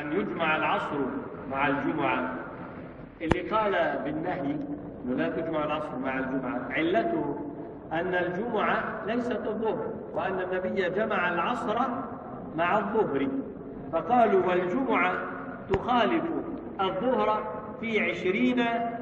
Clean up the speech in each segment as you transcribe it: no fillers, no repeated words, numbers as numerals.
أن يجمع العصر مع الجمعة، اللي قال بالنهي أنه لا تجمع العصر مع الجمعة علته أن الجمعة ليست الظهر، وأن النبي جمع العصر مع الظهر، فقالوا والجمعة تخالف الظهر في 20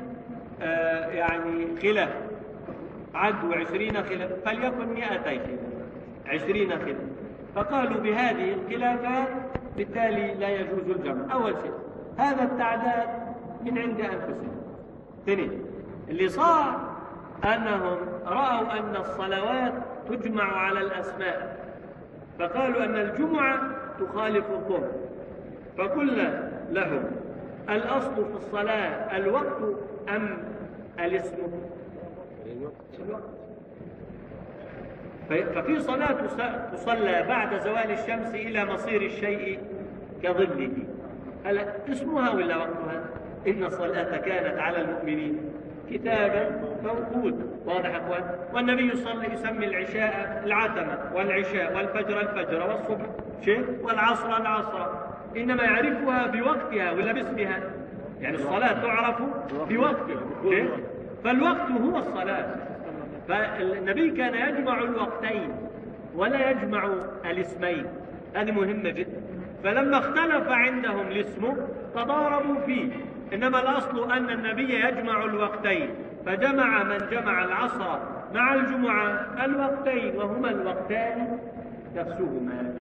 يعني خلاف، عدوا 20 خلاف، فليكن 200 خلاف، 20 خلاف، فقالوا بهذه الخلافات بالتالي لا يجوز الجمع. أول شيء هذا التعداد من عند أنفسهم. ثانيا اللي صار أنهم رأوا أن الصلوات تجمع على الأسماء، فقالوا أن الجمعة تخالف الظهر، فقلنا لهم الأصل في الصلاة الوقت أم الاسم؟ ففي صلاة تصلى بعد زوال الشمس إلى مصير الشيء كظله، هل اسمها ولا وقتها؟ إن الصلاة كانت على المؤمنين كتابا موقوتا، واضح أخوان؟ والنبي صلى الله عليه وسلم يسمي العشاء العتمة، والعشاء والفجر الفجر، والصبح شيء، والعصر العصر، إنما يعرفها بوقتها ولا باسمها؟ يعني الصلاة تعرف بوقتها، فالوقت هو الصلاة. فالنبي كان يجمع الوقتين ولا يجمع الاسمين، هذه مهمة جدا. فلما اختلف عندهم الاسم تضاربوا فيه، إنما الأصل أن النبي يجمع الوقتين، فجمع من جمع العصر مع الجمعة الوقتين، وهما الوقتان نفسهما.